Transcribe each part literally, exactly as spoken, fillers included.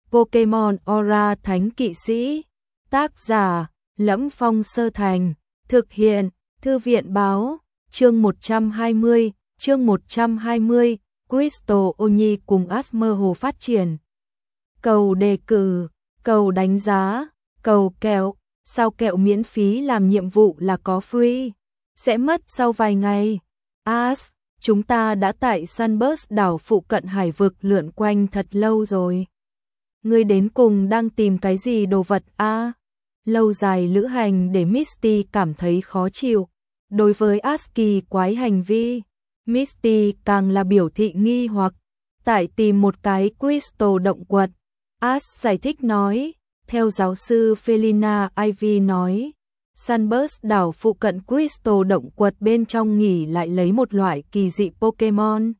Pokemon Aura Thánh Kỵ Sĩ. Tác giả Lẫm Phong Sơ Thành. Thực hiện Thư viện Báo. Chương một trăm hai mươi. Chương một trăm hai mươi. Crystal Oni cùng Ash mơ hồ phát triển. Cầu đề cử, cầu đánh giá, cầu kẹo. Sao kẹo miễn phí làm nhiệm vụ là có free? Sẽ mất sau vài ngày. Ash, chúng ta đã tại Sunburst đảo phụ cận hải vực lượn quanh thật lâu rồi. Ngươi đến cùng đang tìm cái gì đồ vật a? À? Lâu dài lữ hành để Misty cảm thấy khó chịu. Đối với Ash kỳ quái hành vi, Misty càng là biểu thị nghi hoặc. Tại tìm một cái crystal động quật. Ash giải thích nói, theo giáo sư Felina Ivy nói, Sunburst đảo phụ cận crystal động quật bên trong nghỉ lại lấy một loại kỳ dị Pokemon.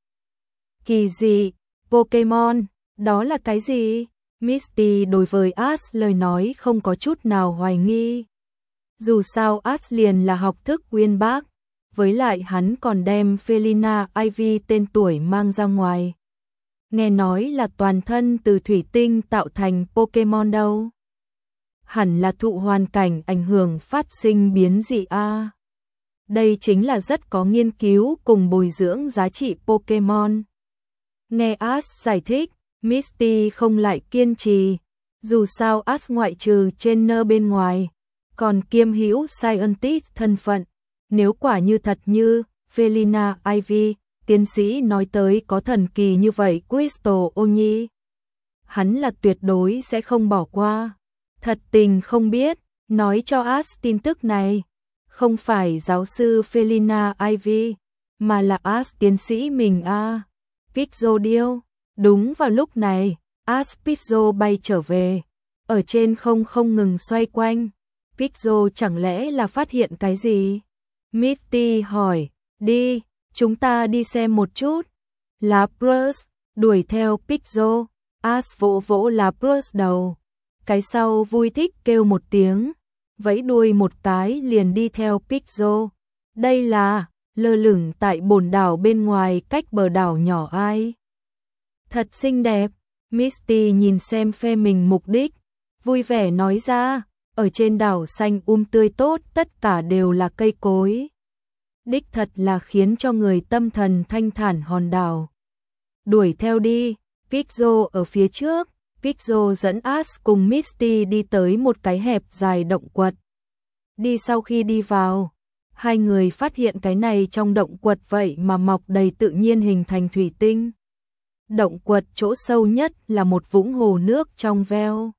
Kỳ dị Pokemon, đó là cái gì? Misty đối với Ash lời nói không có chút nào hoài nghi. Dù sao Ash liền là học thức uyên bác, với lại hắn còn đem Felina Ivy tên tuổi mang ra ngoài. Nghe nói là toàn thân từ thủy tinh tạo thành Pokemon đâu. Hẳn là thụ hoàn cảnh ảnh hưởng phát sinh biến dị a. À? Đây chính là rất có nghiên cứu cùng bồi dưỡng giá trị Pokemon. Nghe Ash giải thích, Misty không lại kiên trì. Dù sao Ash ngoại trừ trainer bên ngoài, còn kiêm hữu scientist thân phận. Nếu quả như thật như Felina Ivy, tiến sĩ nói tới có thần kỳ như vậy Crystal Oni, hắn là tuyệt đối sẽ không bỏ qua. Thật tình không biết, nói cho Ash tin tức này, không phải giáo sư Felina Ivy, mà là Ash tiến sĩ mình a. À. Pixodial. Đúng vào lúc này, Ash Pixel bay trở về, ở trên không không ngừng xoay quanh. Pixel chẳng lẽ là phát hiện cái gì? Misty hỏi, đi, chúng ta đi xem một chút. Lapras đuổi theo Pixel, Ash vỗ vỗ Lapras đầu. Cái sau vui thích kêu một tiếng, vẫy đuôi một cái liền đi theo Pixel. Đây là lơ lửng tại bồn đảo bên ngoài cách bờ đảo nhỏ ai. Thật xinh đẹp. Misty nhìn xem phe mình mục đích, vui vẻ nói ra, ở trên đảo xanh um tươi tốt, tất cả đều là cây cối. Đích thật là khiến cho người tâm thần thanh thản hòn đảo. Đuổi theo đi, Pixel ở phía trước. Pixel dẫn Ash cùng Misty đi tới một cái hẹp dài động quật. Đi sau khi đi vào, hai người phát hiện cái này trong động quật vậy mà mọc đầy tự nhiên hình thành thủy tinh. Động quật chỗ sâu nhất là một vũng hồ nước trong veo.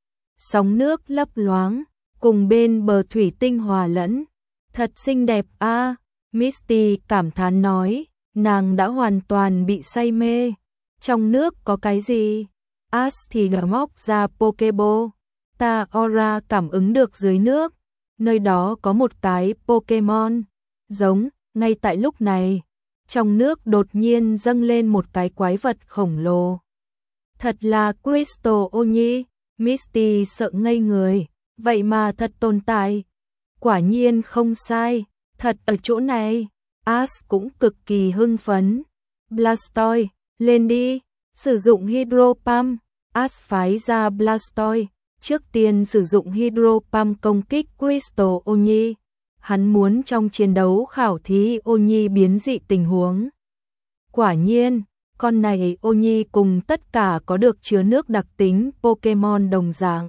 Sóng nước lấp loáng, cùng bên bờ thủy tinh hòa lẫn. Thật xinh đẹp a. À, Misty cảm thán nói, nàng đã hoàn toàn bị say mê. Trong nước có cái gì? Ash thì gỡ móc ra Pokeball. Ta Aura cảm ứng được dưới nước. Nơi đó có một cái Pokemon. Giống, ngay tại lúc này, trong nước đột nhiên dâng lên một cái quái vật khổng lồ. Thật là Crystal Oni. Misty sợ ngây người. Vậy mà thật tồn tại. Quả nhiên không sai. Thật ở chỗ này. Ash cũng cực kỳ hưng phấn. Blastoise, lên đi. Sử dụng Hydro Pump. Ash phái ra Blastoise. Trước tiên sử dụng Hydro Pump công kích Crystal Oni. Hắn muốn trong chiến đấu khảo thí Oni biến dị tình huống. Quả nhiên, con này Oni cùng tất cả có được chứa nước đặc tính Pokemon đồng dạng.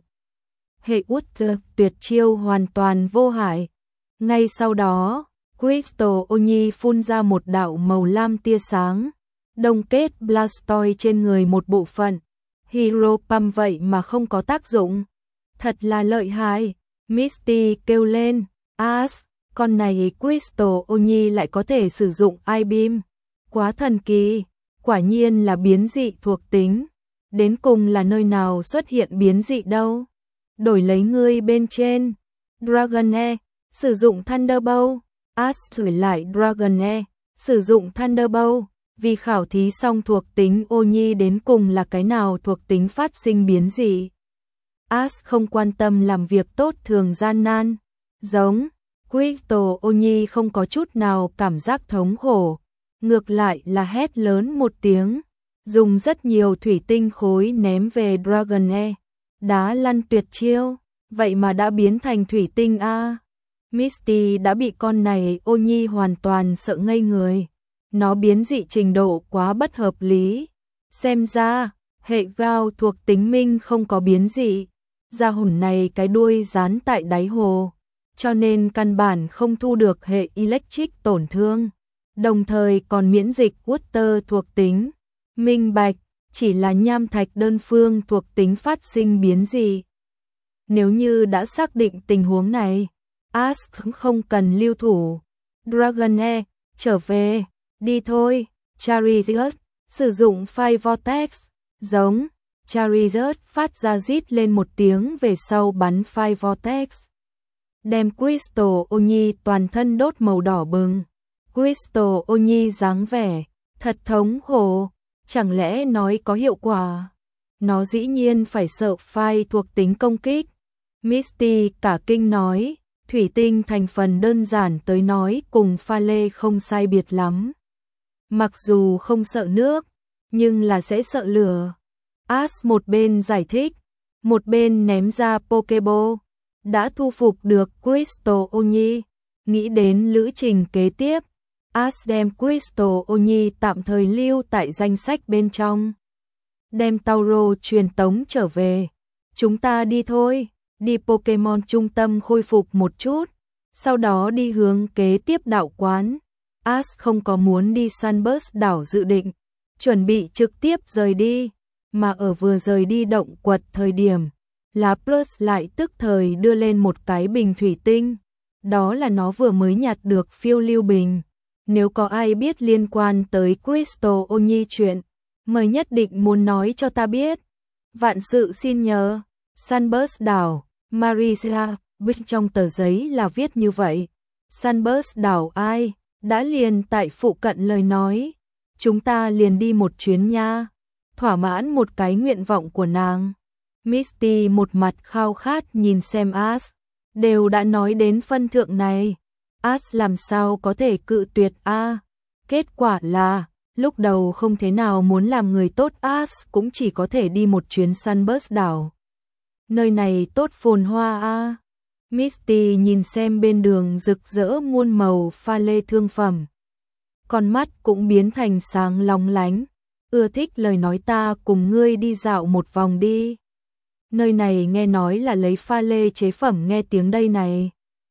Hệ Ultra tuyệt chiêu hoàn toàn vô hại. Ngay sau đó, Crystal Oni phun ra một đạo màu lam tia sáng, đông kết Blastoise trên người một bộ phận. Hydro Pump vậy mà không có tác dụng. Thật là lợi hại. Misty kêu lên, Ash, con này Crystal Oni lại có thể sử dụng I-Beam. Quá thần kỳ, quả nhiên là biến dị thuộc tính. Đến cùng là nơi nào xuất hiện biến dị đâu? Đổi lấy ngươi bên trên. Dragonair, sử dụng Thunderbolt. Ash thử lại Dragonair, sử dụng Thunderbolt. Vì khảo thí xong thuộc tính Oni đến cùng là cái nào thuộc tính phát sinh biến dị. Ash không quan tâm làm việc tốt thường gian nan. Giống, Crystal Oni không có chút nào cảm giác thống khổ. Ngược lại là hét lớn một tiếng. dùng rất nhiều thủy tinh khối ném về Dragonair. Đá lăn tuyệt chiêu, vậy mà đã biến thành thủy tinh a. Misty đã bị con này ô nhi hoàn toàn sợ ngây người. Nó biến dị trình độ quá bất hợp lý. Xem ra, hệ Ground thuộc tính Minh không có biến dị. Gia hồn này cái đuôi dán tại đáy hồ, cho nên căn bản không thu được hệ Electric tổn thương. Đồng thời còn miễn dịch Water thuộc tính. Minh bạch, chỉ là nham thạch đơn phương thuộc tính phát sinh biến dị. Nếu như đã xác định tình huống này, Ash không cần lưu thủ. Dragonair, trở về, đi thôi. Charizard, sử dụng Fire Vortex, giống. Charizard phát ra rít lên một tiếng về sau bắn Fire Vortex. Đem Crystal Oni toàn thân đốt màu đỏ bừng. Crystal Oni dáng vẻ, thật thống khổ, chẳng lẽ nói có hiệu quả? Nó dĩ nhiên phải sợ Fire thuộc tính công kích. Misty cả kinh nói, thủy tinh thành phần đơn giản tới nói cùng pha lê không sai biệt lắm. Mặc dù không sợ nước, nhưng là sẽ sợ lửa. Ash một bên giải thích, một bên ném ra Pokeball. Đã thu phục được Crystal Oni. Nghĩ đến lữ trình kế tiếp, Ash đem Crystal Oni tạm thời lưu tại danh sách bên trong. Đem Tauro truyền tống trở về. Chúng ta đi thôi, đi Pokemon trung tâm khôi phục một chút, sau đó đi hướng kế tiếp đảo quán. Ash không có muốn đi Sunburst đảo dự định, chuẩn bị trực tiếp rời đi, mà ở vừa rời đi động quật thời điểm, Lapras lại tức thời đưa lên một cái bình thủy tinh. Đó là nó vừa mới nhặt được phiêu lưu bình. Nếu có ai biết liên quan tới Crystal Oni chuyện, mời nhất định muốn nói cho ta biết. Vạn sự xin nhờ, Sunburst đảo, Marisa, bên trong tờ giấy là viết như vậy. Sunburst đảo ai? Đã liền tại phụ cận lời nói. Chúng ta liền đi một chuyến nha. Thỏa mãn một cái nguyện vọng của nàng. Misty một mặt khao khát nhìn xem Ash. Đều đã nói đến phân thượng này, Ash làm sao có thể cự tuyệt a? À, kết quả là, lúc đầu không thế nào muốn làm người tốt, Ash cũng chỉ có thể đi một chuyến Sunburst đảo. Nơi này tốt phồn hoa a. À. Misty nhìn xem bên đường rực rỡ muôn màu pha lê thương phẩm. Con mắt cũng biến thành sáng long lánh. Ưa thích lời nói, ta cùng ngươi đi dạo một vòng đi. Nơi này nghe nói là lấy pha lê chế phẩm, nghe tiếng đây này.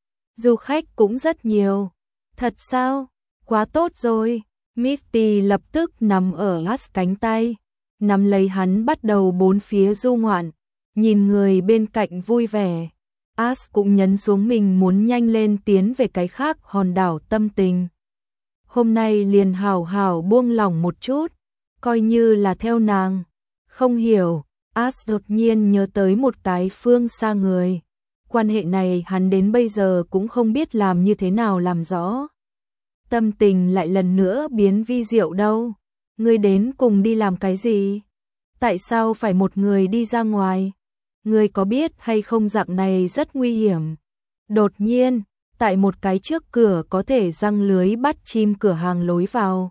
Du khách cũng rất nhiều. Thật sao? Quá tốt rồi. Misty lập tức nằm ở Ash cánh tay, nắm lấy hắn bắt đầu bốn phía du ngoạn, nhìn người bên cạnh vui vẻ. Ash cũng nhấn xuống mình muốn nhanh lên tiến về cái khác hòn đảo tâm tình. Hôm nay liền hào hào buông lỏng một chút, coi như là theo nàng. Không hiểu, Ash đột nhiên nhớ tới một cái phương xa người. Quan hệ này hắn đến bây giờ cũng không biết làm như thế nào làm rõ. Tâm tình lại lần nữa biến vi diệu đâu. Ngươi đến cùng đi làm cái gì? Tại sao phải một người đi ra ngoài? Ngươi có biết hay không dạng này rất nguy hiểm. Đột nhiên, tại một cái trước cửa có thể răng lưới bắt chim cửa hàng lối vào,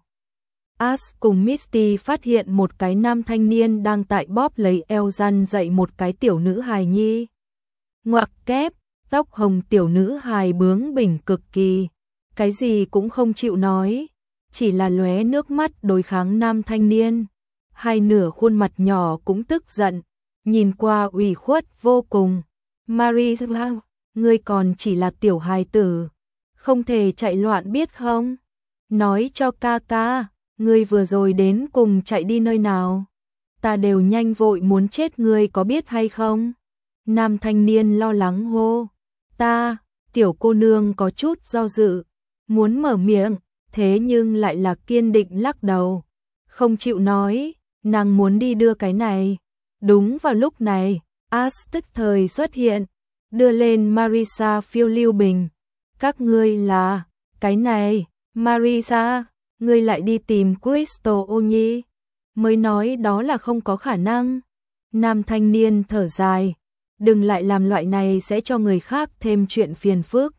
Ash cùng Misty phát hiện một cái nam thanh niên đang tại bóp lấy eo răn dậy một cái tiểu nữ hài nhi. Ngoặc kép, tóc hồng tiểu nữ hài bướng bỉnh cực kỳ, cái gì cũng không chịu nói, chỉ là lóe nước mắt đối kháng nam thanh niên. Hai nửa khuôn mặt nhỏ cũng tức giận, nhìn qua ủy khuất vô cùng. Marisa, ngươi còn chỉ là tiểu hài tử, không thể chạy loạn biết không? Nói cho ca ca, ngươi vừa rồi đến cùng chạy đi nơi nào? Ta đều nhanh vội muốn chết, ngươi có biết hay không? Nam thanh niên lo lắng hô. Ta, tiểu cô nương có chút do dự, muốn mở miệng, thế nhưng lại là kiên định lắc đầu, không chịu nói, nàng muốn đi đưa cái này. Đúng vào lúc này, Ash tức thời xuất hiện, đưa lên Marisa phiêu lưu bình. Các ngươi là, cái này, Marisa, ngươi lại đi tìm Crystal Oni. Mới nói đó là không có khả năng. Nam thanh niên thở dài, đừng lại làm loại này sẽ cho người khác thêm chuyện phiền phức.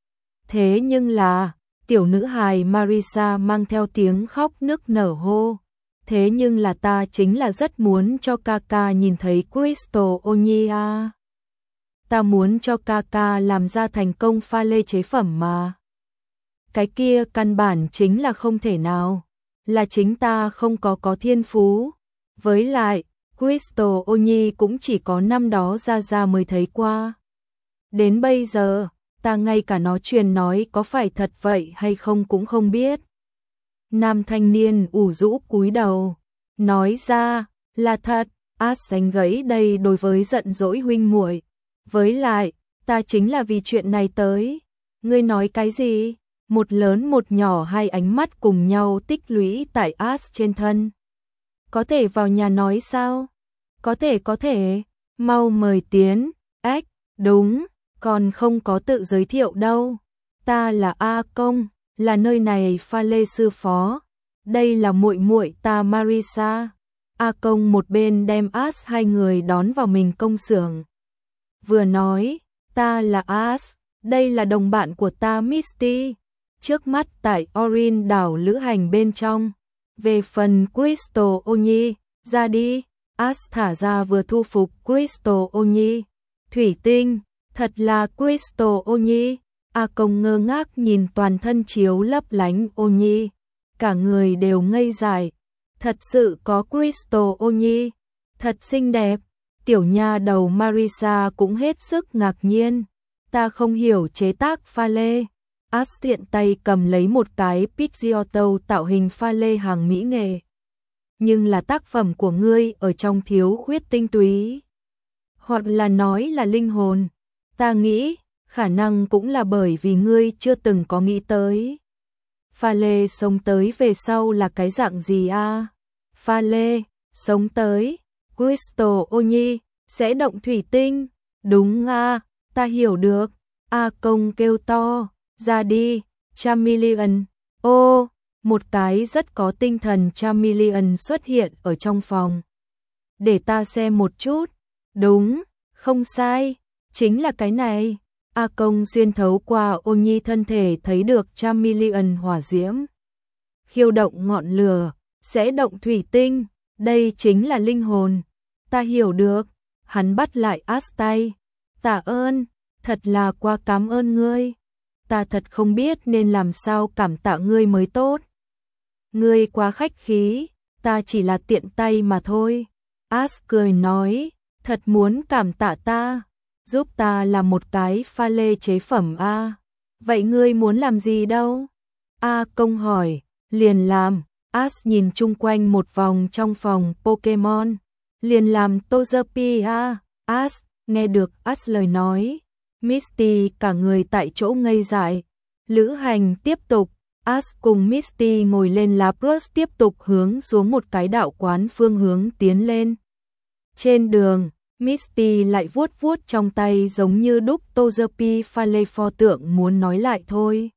Thế nhưng là, tiểu nữ hài Marisa mang theo tiếng khóc nức nở hô. Thế nhưng là ta chính là rất muốn cho ca ca nhìn thấy Crystal Onyi à. Ta muốn cho ca ca làm ra thành công pha lê chế phẩm mà. Cái kia căn bản chính là không thể nào. Là chính ta không có có thiên phú. Với lại, Crystal Onyi cũng chỉ có năm đó ra ra mới thấy qua. Đến bây giờ, ta ngay cả nó truyền nói có phải thật vậy hay không cũng không biết. Nam thanh niên ủ rũ cúi đầu, nói ra, là thật. Át đánh gãy đây đối với giận dỗi huynh muội. Với lại, ta chính là vì chuyện này tới. Ngươi nói cái gì? Một lớn một nhỏ hai ánh mắt cùng nhau tích lũy tại Át trên thân. Có thể vào nhà nói sao? Có thể có thể, mau mời tiến. Ách, đúng, còn không có tự giới thiệu đâu. Ta là A Công, là nơi này pha lê sư phó. Đây là muội muội ta Marisa. A Công một bên đem As hai người đón vào mình công xưởng. Vừa nói, ta là As, đây là đồng bạn của ta Misty. Trước mắt tại Orin đảo lữ hành bên trong. Về phần Crystal Onyi, ra đi. As thả ra vừa thu phục Crystal Onyi. Thủy tinh, thật là Crystal Onyi. A Công ngơ ngác nhìn toàn thân chiếu lấp lánh Onyi. Cả người đều ngây dại. Thật sự có Crystal Onyi. Thật xinh đẹp. Tiểu nha đầu Marisa cũng hết sức ngạc nhiên. Ta không hiểu chế tác pha lê. As tiện tay cầm lấy một cái Pidgeotto tạo hình pha lê hàng mỹ nghệ. Nhưng là tác phẩm của ngươi ở trong thiếu khuyết tinh túy. Hoặc là nói là linh hồn. Ta nghĩ, khả năng cũng là bởi vì ngươi chưa từng có nghĩ tới. Pha lê sống tới về sau là cái dạng gì a? À? Pha lê, sống tới, Crystal Onyi, sẽ động thủy tinh. Đúng a, à, ta hiểu được. A Công kêu to, ra đi, Charmeleon. Ô, một cái rất có tinh thần Charmeleon xuất hiện ở trong phòng. Để ta xem một chút. Đúng, không sai, chính là cái này. A Công xuyên thấu qua Onyi thân thể thấy được Charmeleon hỏa diễm. Khiêu động ngọn lửa, sẽ động thủy tinh, đây chính là linh hồn. Ta hiểu được, hắn bắt lại As tay. Tạ ơn, thật là quá cảm ơn ngươi. Ta thật không biết nên làm sao cảm tạ ngươi mới tốt. Ngươi quá khách khí, ta chỉ là tiện tay mà thôi. As cười nói, thật muốn cảm tạ ta. Giúp ta làm một cái pha lê chế phẩm a. À. Vậy ngươi muốn làm gì đâu? A à, Công hỏi, liền làm. As nhìn chung quanh một vòng trong phòng Pokemon. Liền làm Togepi a. À. As, nghe được As lời nói. Misty cả người tại chỗ ngây dại. Lữ hành tiếp tục. As cùng Misty ngồi lên Lapras tiếp tục hướng xuống một cái đạo quán phương hướng tiến lên. Trên đường, Misty lại vuốt vuốt trong tay giống như đúc Togepi pha lê pho tượng muốn nói lại thôi.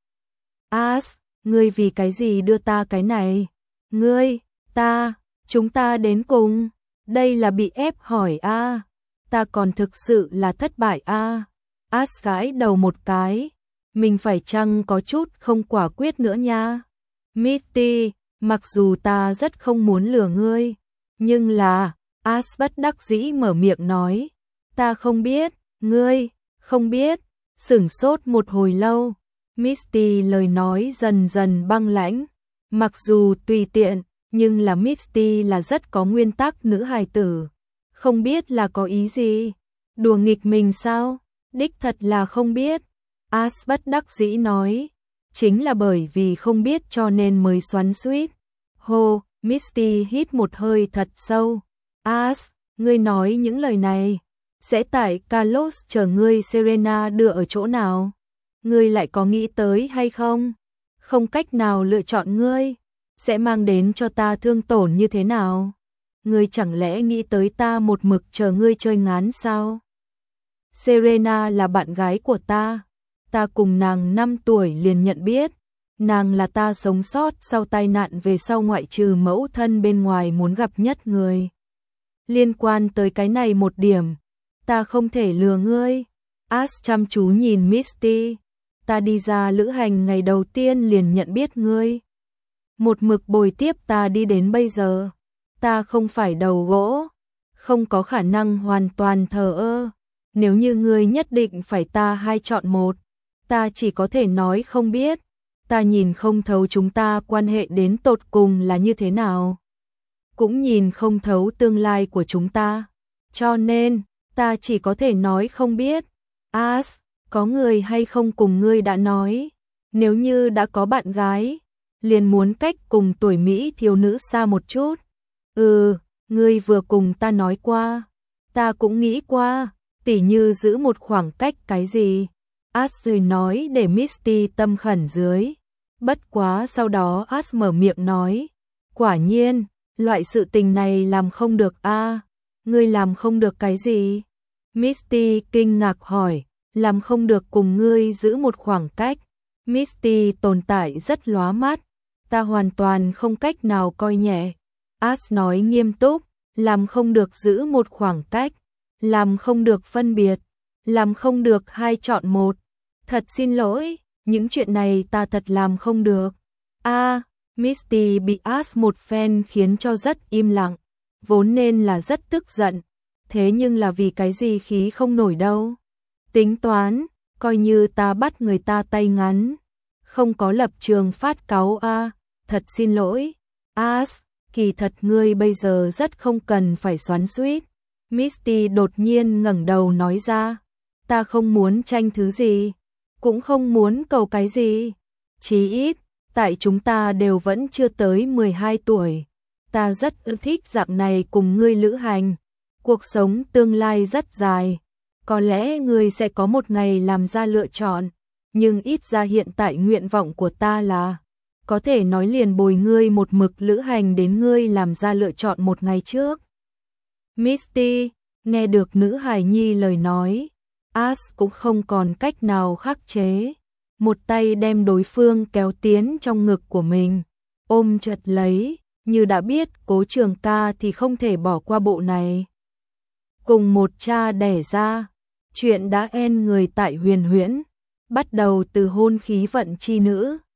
As, ngươi vì cái gì đưa ta cái này? Ngươi, ta, chúng ta đến cùng. Đây là bị ép hỏi a. À. Ta còn thực sự là thất bại a. À. As gãi đầu một cái. Mình phải chăng có chút không quả quyết nữa nha. Misty, mặc dù ta rất không muốn lừa ngươi, nhưng là... As bất đắc dĩ mở miệng nói, ta không biết, ngươi, không biết, sửng sốt một hồi lâu, Misty lời nói dần dần băng lãnh, mặc dù tùy tiện, nhưng là Misty là rất có nguyên tắc nữ hài tử, không biết là có ý gì, đùa nghịch mình sao, đích thật là không biết, As bất đắc dĩ nói, chính là bởi vì không biết cho nên mới xoắn xuýt. Hô, Misty hít một hơi thật sâu. As, ngươi nói những lời này, sẽ tại Kalos chờ ngươi Serena đưa ở chỗ nào? Ngươi lại có nghĩ tới hay không? Không cách nào lựa chọn ngươi, sẽ mang đến cho ta thương tổn như thế nào? Ngươi chẳng lẽ nghĩ tới ta một mực chờ ngươi chơi ngán sao? Serena là bạn gái của ta, ta cùng nàng năm tuổi liền nhận biết, nàng là ta sống sót sau tai nạn về sau ngoại trừ mẫu thân bên ngoài muốn gặp nhất người. Liên quan tới cái này một điểm, ta không thể lừa ngươi. As chăm chú nhìn Misty, ta đi ra lữ hành ngày đầu tiên liền nhận biết ngươi. Một mực bồi tiếp ta đi đến bây giờ, Ta không phải đầu gỗ, không có khả năng hoàn toàn thờ ơ. Nếu như ngươi nhất định phải ta hai chọn một, ta chỉ có thể nói không biết. Ta nhìn không thấu chúng ta quan hệ đến tột cùng là như thế nào. Cũng nhìn không thấu tương lai của chúng ta. Cho nên, ta chỉ có thể nói không biết. As, có người hay không cùng ngươi đã nói, nếu như đã có bạn gái, liền muốn cách cùng tuổi Mỹ thiếu nữ xa một chút. Ừ, ngươi vừa cùng ta nói qua, ta cũng nghĩ qua, tỉ như giữ một khoảng cách cái gì. As nói để Misty tâm khẩn dưới. Bất quá sau đó As mở miệng nói, quả nhiên, loại sự tình này làm không được a. À, ngươi làm không được cái gì? Misty kinh ngạc hỏi, làm không được cùng ngươi giữ một khoảng cách. Misty tồn tại rất lóa mắt, ta hoàn toàn không cách nào coi nhẹ. As nói nghiêm túc, làm không được giữ một khoảng cách, làm không được phân biệt, làm không được hai chọn một. Thật xin lỗi, những chuyện này ta thật làm không được. A, à, Misty bị As một phen khiến cho rất im lặng, vốn nên là rất tức giận, thế nhưng là vì cái gì khí không nổi đâu. Tính toán, coi như ta bắt người ta tay ngắn, không có lập trường phát cáu a, à, thật xin lỗi. As, kỳ thật ngươi bây giờ rất không cần phải xoắn xuýt. Misty đột nhiên ngẩng đầu nói ra, ta không muốn tranh thứ gì, cũng không muốn cầu cái gì. Chí ít, tại chúng ta đều vẫn chưa tới mười hai tuổi. Ta rất ưa thích dạng này cùng ngươi lữ hành. Cuộc sống tương lai rất dài. Có lẽ ngươi sẽ có một ngày làm ra lựa chọn. Nhưng ít ra hiện tại nguyện vọng của ta là có thể nói liền bồi ngươi một mực lữ hành đến ngươi làm ra lựa chọn một ngày trước. Misty, nghe được nữ hài nhi lời nói, As cũng không còn cách nào khắc chế. Một tay đem đối phương kéo tiến trong ngực của mình, ôm chặt lấy, như đã biết Cố Trường Ca thì không thể bỏ qua bộ này. Cùng một cha đẻ ra, chuyện đã en người tại Huyền Huyễn, bắt đầu từ hôn khí vận chi nữ.